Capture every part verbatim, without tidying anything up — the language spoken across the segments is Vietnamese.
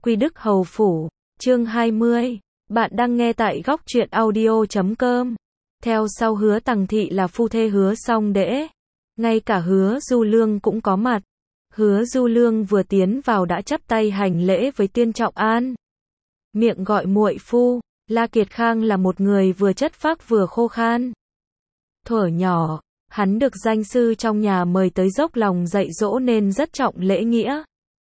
Quy Đức Hầu Phủ, chương hai mươi. Bạn đang nghe tại góc truyện audio chấm com. Theo sau Hứa Tằng Thị là phu thê Hứa Song Đễ. Ngay cả Hứa Du Lương cũng có mặt. Hứa Du Lương vừa tiến vào đã chắp tay hành lễ với Tiên Trọng An. Miệng gọi muội phu. La Kiệt Khang là một người vừa chất phác vừa khô khan. Thuở nhỏ, hắn được danh sư trong nhà mời tới dốc lòng dạy dỗ nên rất trọng lễ nghĩa.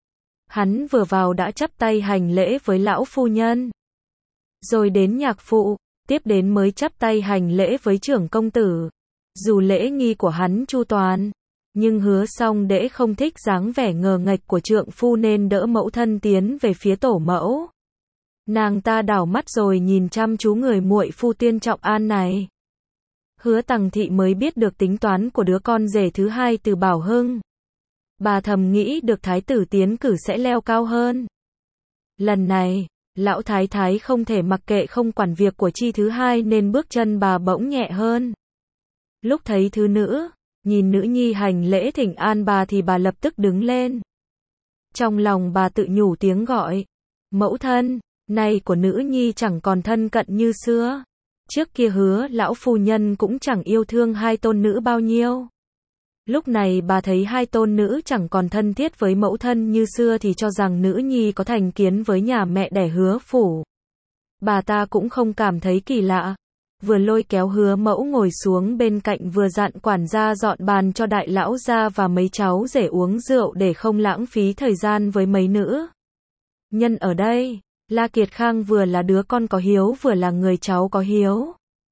Hắn vừa vào đã chắp tay hành lễ với lão phu nhân. Rồi đến nhạc phụ, tiếp đến mới chắp tay hành lễ với trưởng công tử. Dù lễ nghi của hắn chu toàn, nhưng Hứa Song Đễ không thích dáng vẻ ngờ nghệch của trượng phu nên đỡ mẫu thân tiến về phía tổ mẫu. Nàng ta đảo mắt rồi nhìn chăm chú người muội phu Tiên Trọng An này. Hứa Tằng Thị mới biết được tính toán của đứa con rể thứ hai từ Bảo Hưng. Bà thầm nghĩ được thái tử tiến cử sẽ leo cao hơn. Lần này, lão thái thái không thể mặc kệ không quản việc của chi thứ hai nên bước chân bà bỗng nhẹ hơn. Lúc thấy thứ nữ, nhìn nữ nhi hành lễ thỉnh an bà thì bà lập tức đứng lên. Trong lòng bà tự nhủ tiếng gọi, mẫu thân, nay của nữ nhi chẳng còn thân cận như xưa. Trước kia Hứa lão phu nhân cũng chẳng yêu thương hai tôn nữ bao nhiêu. Lúc này bà thấy hai tôn nữ chẳng còn thân thiết với mẫu thân như xưa thì cho rằng nữ nhi có thành kiến với nhà mẹ đẻ Hứa phủ. Bà ta cũng không cảm thấy kỳ lạ. Vừa lôi kéo Hứa mẫu ngồi xuống bên cạnh vừa dặn quản gia dọn bàn cho đại lão gia và mấy cháu rể uống rượu để không lãng phí thời gian với mấy nữ nhân ở đây. La Kiệt Khang vừa là đứa con có hiếu vừa là người cháu có hiếu.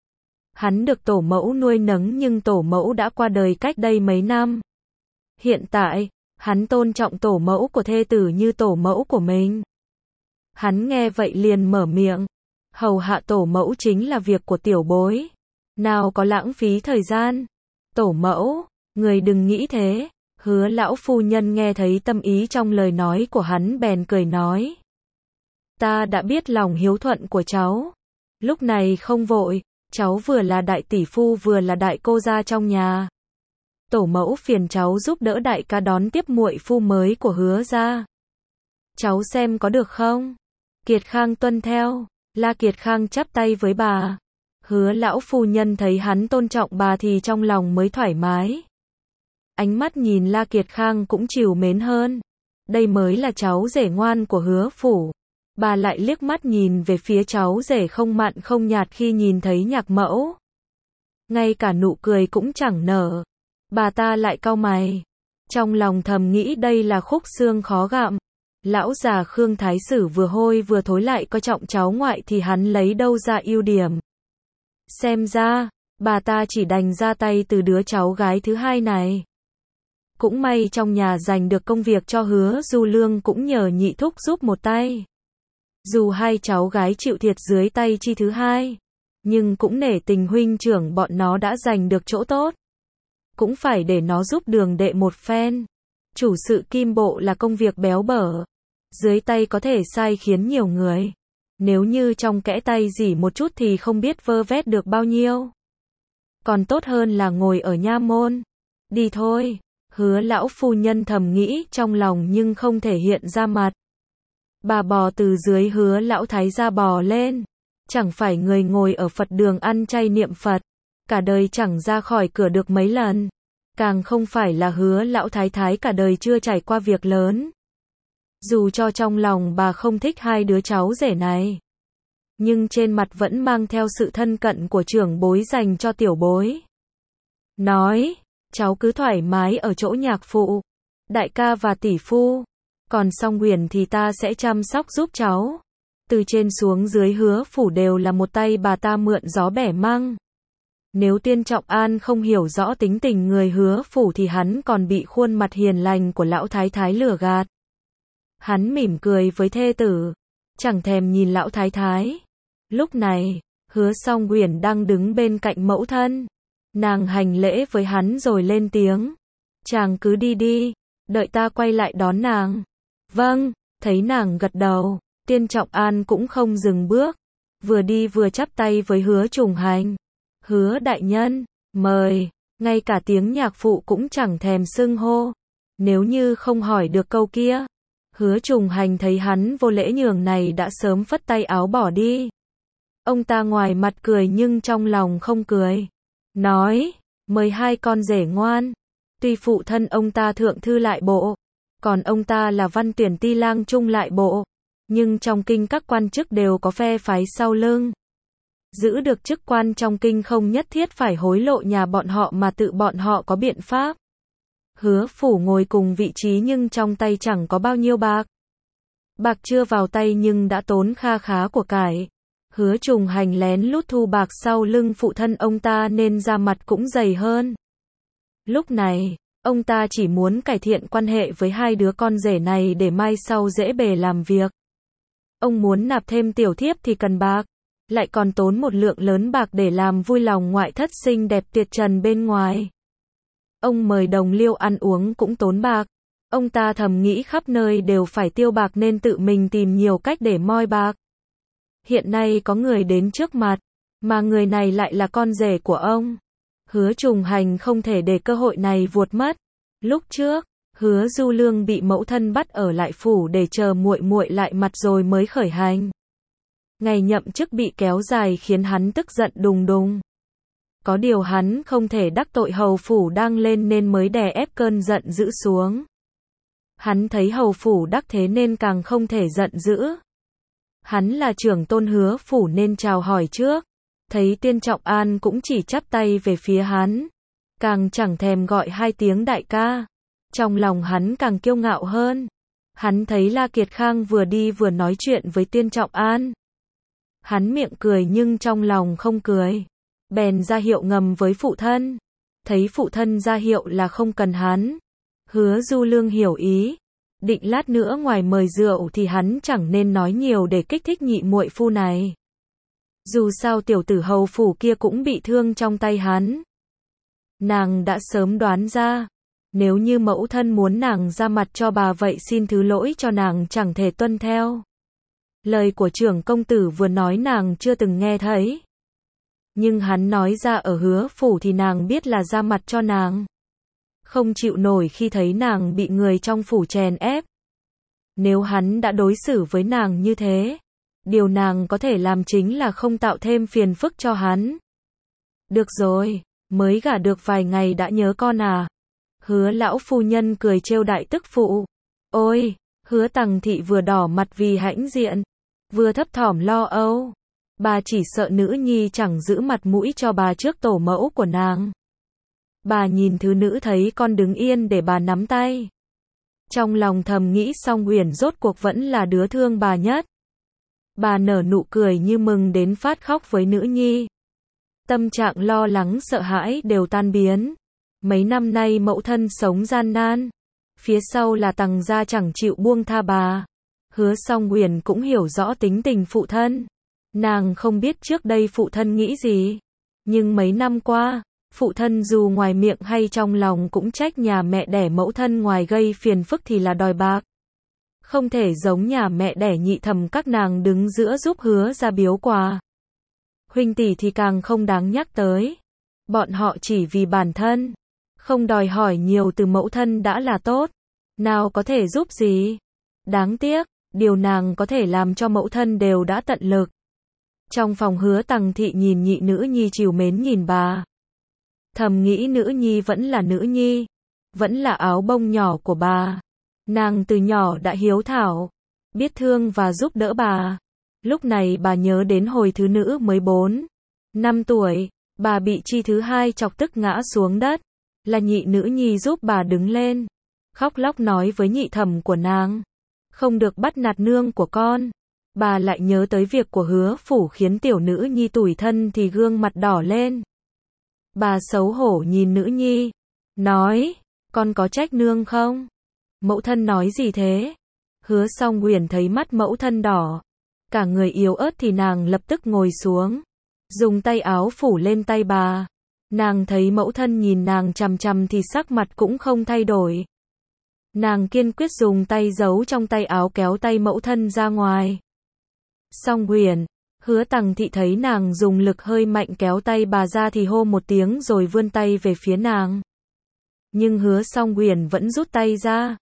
Hắn được tổ mẫu nuôi nấng nhưng tổ mẫu đã qua đời cách đây mấy năm. Hiện tại, hắn tôn trọng tổ mẫu của thê tử như tổ mẫu của mình. Hắn nghe vậy liền mở miệng. Hầu hạ tổ mẫu chính là việc của tiểu bối. Nào có lãng phí thời gian. Tổ mẫu, người đừng nghĩ thế. Hứa lão phu nhân nghe thấy tâm ý trong lời nói của hắn bèn cười nói. Ta đã biết lòng hiếu thuận của cháu. Lúc này không vội. Cháu vừa là đại tỷ phu vừa là đại cô gia trong nhà. Tổ mẫu phiền cháu giúp đỡ đại ca đón tiếp muội phu mới của Hứa gia. Cháu xem có được không? Kiệt Khang tuân theo. La Kiệt Khang chắp tay với bà. Hứa lão phu nhân thấy hắn tôn trọng bà thì trong lòng mới thoải mái. Ánh mắt nhìn La Kiệt Khang cũng trìu mến hơn. Đây mới là cháu rể ngoan của Hứa phủ. Bà lại liếc mắt nhìn về phía cháu rể không mặn không nhạt khi nhìn thấy nhạc mẫu. Ngay cả nụ cười cũng chẳng nở. Bà ta lại cau mày. Trong lòng thầm nghĩ đây là khúc xương khó gặm. Lão già Khương Thái Sử vừa hôi vừa thối lại coi trọng cháu ngoại thì hắn lấy đâu ra ưu điểm. Xem ra, bà ta chỉ đành ra tay từ đứa cháu gái thứ hai này. Cũng may trong nhà dành được công việc cho Hứa Du Lương cũng nhờ nhị thúc giúp một tay. Dù hai cháu gái chịu thiệt dưới tay chi thứ hai, nhưng cũng nể tình huynh trưởng bọn nó đã giành được chỗ tốt. Cũng phải để nó giúp đường đệ một phen. Chủ sự Kim Bộ là công việc béo bở. Dưới tay có thể sai khiến nhiều người. Nếu như trong kẽ tay dỉ một chút thì không biết vơ vét được bao nhiêu. Còn tốt hơn là ngồi ở nha môn. Đi thôi. Hứa lão phu nhân thầm nghĩ trong lòng nhưng không thể hiện ra mặt. Bà bò từ dưới Hứa lão thái gia bò lên. Chẳng phải người ngồi ở Phật đường ăn chay niệm Phật. Cả đời chẳng ra khỏi cửa được mấy lần. Càng không phải là Hứa lão thái thái cả đời chưa trải qua việc lớn. Dù cho trong lòng bà không thích hai đứa cháu rể này. Nhưng trên mặt vẫn mang theo sự thân cận của trưởng bối dành cho tiểu bối. Nói, cháu cứ thoải mái ở chỗ nhạc phụ, đại ca và tỷ phu. Còn Song Huyền thì ta sẽ chăm sóc giúp cháu. Từ trên xuống dưới Hứa phủ đều là một tay bà ta mượn gió bẻ măng. Nếu Tiên Trọng An không hiểu rõ tính tình người Hứa phủ thì hắn còn bị khuôn mặt hiền lành của lão thái thái lừa gạt. Hắn mỉm cười với thê tử, chẳng thèm nhìn lão thái thái. Lúc này, Hứa Song Huyền đang đứng bên cạnh mẫu thân. Nàng hành lễ với hắn rồi lên tiếng. Chàng cứ đi đi, đợi ta quay lại đón nàng. Vâng, thấy nàng gật đầu, Tiên Trọng An cũng không dừng bước. Vừa đi vừa chắp tay với Hứa Trùng Hành. Hứa đại nhân, mời, ngay cả tiếng nhạc phụ cũng chẳng thèm xưng hô. Nếu như không hỏi được câu kia, Hứa Trùng Hành thấy hắn vô lễ nhường này đã sớm phất tay áo bỏ đi. Ông ta ngoài mặt cười nhưng trong lòng không cười. Nói, mời hai con rể ngoan. Tuy phụ thân ông ta thượng thư lại bộ, còn ông ta là văn tuyển ti lang trung lại bộ, nhưng trong kinh các quan chức đều có phe phái sau lưng. Giữ được chức quan trong kinh không nhất thiết phải hối lộ nhà bọn họ mà tự bọn họ có biện pháp. Hứa Phủ ngồi cùng vị trí nhưng trong tay chẳng có bao nhiêu bạc. Bạc chưa vào tay nhưng đã tốn kha khá của cải. Hứa Trùng Hành lén lút thu bạc sau lưng phụ thân ông ta nên da mặt cũng dày hơn. Lúc này, ông ta chỉ muốn cải thiện quan hệ với hai đứa con rể này để mai sau dễ bề làm việc. Ông muốn nạp thêm tiểu thiếp thì cần bạc, lại còn tốn một lượng lớn bạc để làm vui lòng ngoại thất xinh đẹp tuyệt trần bên ngoài. Ông mời đồng liêu ăn uống cũng tốn bạc. Ông ta thầm nghĩ khắp nơi đều phải tiêu bạc nên tự mình tìm nhiều cách để moi bạc. Hiện nay có người đến trước mặt, mà người này lại là con rể của ông. Hứa Trùng Hành không thể để cơ hội này vuột mất. Lúc trước, Hứa Du Lương bị mẫu thân bắt ở lại phủ để chờ muội muội lại mặt rồi mới khởi hành. Ngày nhậm chức bị kéo dài khiến hắn tức giận đùng đùng. Có điều hắn không thể đắc tội hầu phủ đang lên nên mới đè ép cơn giận dữ xuống. Hắn thấy hầu phủ đắc thế nên càng không thể giận dữ. Hắn là trưởng tôn Hứa phủ nên chào hỏi trước. Thấy Tiên Trọng An cũng chỉ chắp tay về phía hắn. Càng chẳng thèm gọi hai tiếng đại ca. Trong lòng hắn càng kiêu ngạo hơn. Hắn thấy La Kiệt Khang vừa đi vừa nói chuyện với Tiên Trọng An. Hắn miệng cười nhưng trong lòng không cười. Bèn ra hiệu ngầm với phụ thân. Thấy phụ thân ra hiệu là không cần hắn. Hứa Du Lương hiểu ý. Định lát nữa ngoài mời rượu thì hắn chẳng nên nói nhiều để kích thích nhị muội phu này. Dù sao tiểu tử hầu phủ kia cũng bị thương trong tay hắn. Nàng đã sớm đoán ra. Nếu như mẫu thân muốn nàng ra mặt cho bà vậy xin thứ lỗi cho nàng chẳng thể tuân theo. Lời của trưởng công tử vừa nói nàng chưa từng nghe thấy. Nhưng hắn nói ra ở Hứa phủ thì nàng biết là ra mặt cho nàng. Không chịu nổi khi thấy nàng bị người trong phủ chèn ép. Nếu hắn đã đối xử với nàng như thế, điều nàng có thể làm chính là không tạo thêm phiền phức cho hắn. Được rồi, mới gả được vài ngày đã nhớ con à. Hứa lão phu nhân cười trêu đại tức phụ. Ôi, Hứa Tằng thị vừa đỏ mặt vì hãnh diện, vừa thấp thỏm lo âu. Bà chỉ sợ nữ nhi chẳng giữ mặt mũi cho bà trước tổ mẫu của nàng. Bà nhìn thứ nữ thấy con đứng yên để bà nắm tay. Trong lòng thầm nghĩ Song Huyền rốt cuộc vẫn là đứa thương bà nhất. Bà nở nụ cười như mừng đến phát khóc với nữ nhi. Tâm trạng lo lắng sợ hãi đều tan biến. Mấy năm nay mẫu thân sống gian nan. Phía sau là Tằng gia chẳng chịu buông tha bà. Hứa Song Huyền cũng hiểu rõ tính tình phụ thân. Nàng không biết trước đây phụ thân nghĩ gì. Nhưng mấy năm qua, phụ thân dù ngoài miệng hay trong lòng cũng trách nhà mẹ đẻ mẫu thân ngoài gây phiền phức thì là đòi bạc. Không thể giống nhà mẹ đẻ nhị thẩm các nàng đứng giữa giúp Hứa ra biếu quà. Huynh tỷ thì càng không đáng nhắc tới. Bọn họ chỉ vì bản thân, không đòi hỏi nhiều từ mẫu thân đã là tốt. Nào có thể giúp gì. Đáng tiếc, điều nàng có thể làm cho mẫu thân đều đã tận lực. Trong phòng Hứa Tằng thị nhìn nhị nữ nhi trìu mến nhìn bà. Thầm nghĩ nữ nhi vẫn là nữ nhi. Vẫn là áo bông nhỏ của bà. Nàng từ nhỏ đã hiếu thảo, biết thương và giúp đỡ bà. Lúc này bà nhớ đến hồi thứ nữ mới bốn, năm tuổi, bà bị chi thứ hai chọc tức ngã xuống đất. Là nhị nữ nhi giúp bà đứng lên. Khóc lóc nói với nhị thẩm của nàng. Không được bắt nạt nương của con. Bà lại nhớ tới việc của Hứa phủ khiến tiểu nữ nhi tủi thân thì gương mặt đỏ lên. Bà xấu hổ nhìn nữ nhi. Nói, con có trách nương không? Mẫu thân nói gì thế? Hứa Song Huyền thấy mắt mẫu thân đỏ. Cả người yếu ớt thì nàng lập tức ngồi xuống. Dùng tay áo phủ lên tay bà. Nàng thấy mẫu thân nhìn nàng chằm chằm thì sắc mặt cũng không thay đổi. Nàng kiên quyết dùng tay giấu trong tay áo kéo tay mẫu thân ra ngoài. Song Huyền, Hứa Tằng thị thấy nàng dùng lực hơi mạnh kéo tay bà ra thì hô một tiếng rồi vươn tay về phía nàng. Nhưng Hứa Song Huyền vẫn rút tay ra.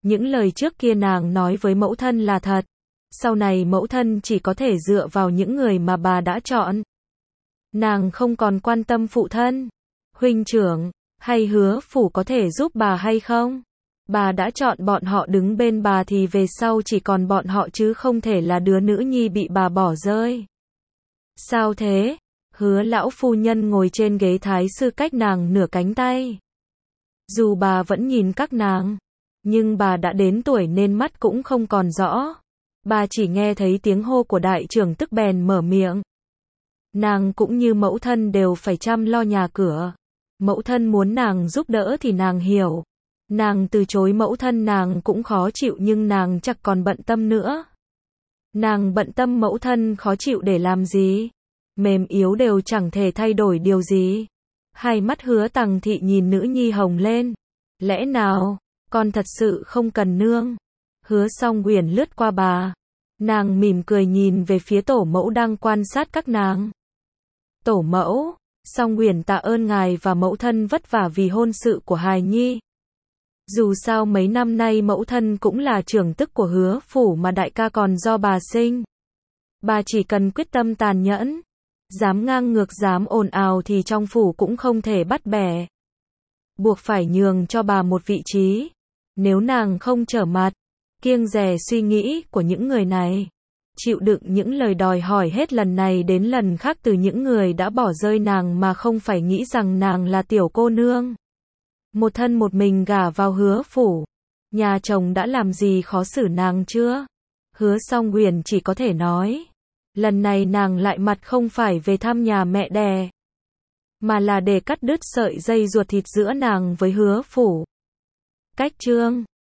Những lời trước kia nàng nói với mẫu thân là thật. Sau này mẫu thân chỉ có thể dựa vào những người mà bà đã chọn. Nàng không còn quan tâm phụ thân, huynh trưởng, hay Hứa Phủ có thể giúp bà hay không. Bà đã chọn bọn họ đứng bên bà thì về sau chỉ còn bọn họ chứ không thể là đứa nữ nhi bị bà bỏ rơi. Sao thế? Hứa lão phu nhân ngồi trên ghế thái sư cách nàng nửa cánh tay. Dù bà vẫn nhìn các nàng, nhưng bà đã đến tuổi nên mắt cũng không còn rõ. Bà chỉ nghe thấy tiếng hô của đại trưởng tức bèn mở miệng. Nàng cũng như mẫu thân đều phải chăm lo nhà cửa. Mẫu thân muốn nàng giúp đỡ thì nàng hiểu. Nàng từ chối mẫu thân nàng cũng khó chịu nhưng nàng chắc còn bận tâm nữa. Nàng bận tâm mẫu thân khó chịu để làm gì? Mềm yếu đều chẳng thể thay đổi điều gì. Hai mắt Hứa Tằng Thị nhìn nữ nhi hồng lên. Lẽ nào, con thật sự không cần nương? Hứa Song Uyển lướt qua bà. Nàng mỉm cười nhìn về phía tổ mẫu đang quan sát các nàng. Tổ mẫu, Song Uyển tạ ơn ngài và mẫu thân vất vả vì hôn sự của hài nhi. Dù sao mấy năm nay mẫu thân cũng là trưởng tức của Hứa Phủ mà đại ca còn do bà sinh. Bà chỉ cần quyết tâm tàn nhẫn, dám ngang ngược dám ồn ào thì trong phủ cũng không thể bắt bẻ. Buộc phải nhường cho bà một vị trí. Nếu nàng không trở mặt, kiêng dè suy nghĩ của những người này, chịu đựng những lời đòi hỏi hết lần này đến lần khác từ những người đã bỏ rơi nàng mà không phải nghĩ rằng nàng là tiểu cô nương. Một thân một mình gả vào Hứa Phủ. Nhà chồng đã làm gì khó xử nàng chưa? Hứa Song Uyển chỉ có thể nói. Lần này nàng lại mặt không phải về thăm nhà mẹ đẻ, mà là để cắt đứt sợi dây ruột thịt giữa nàng với Hứa Phủ. Cách chương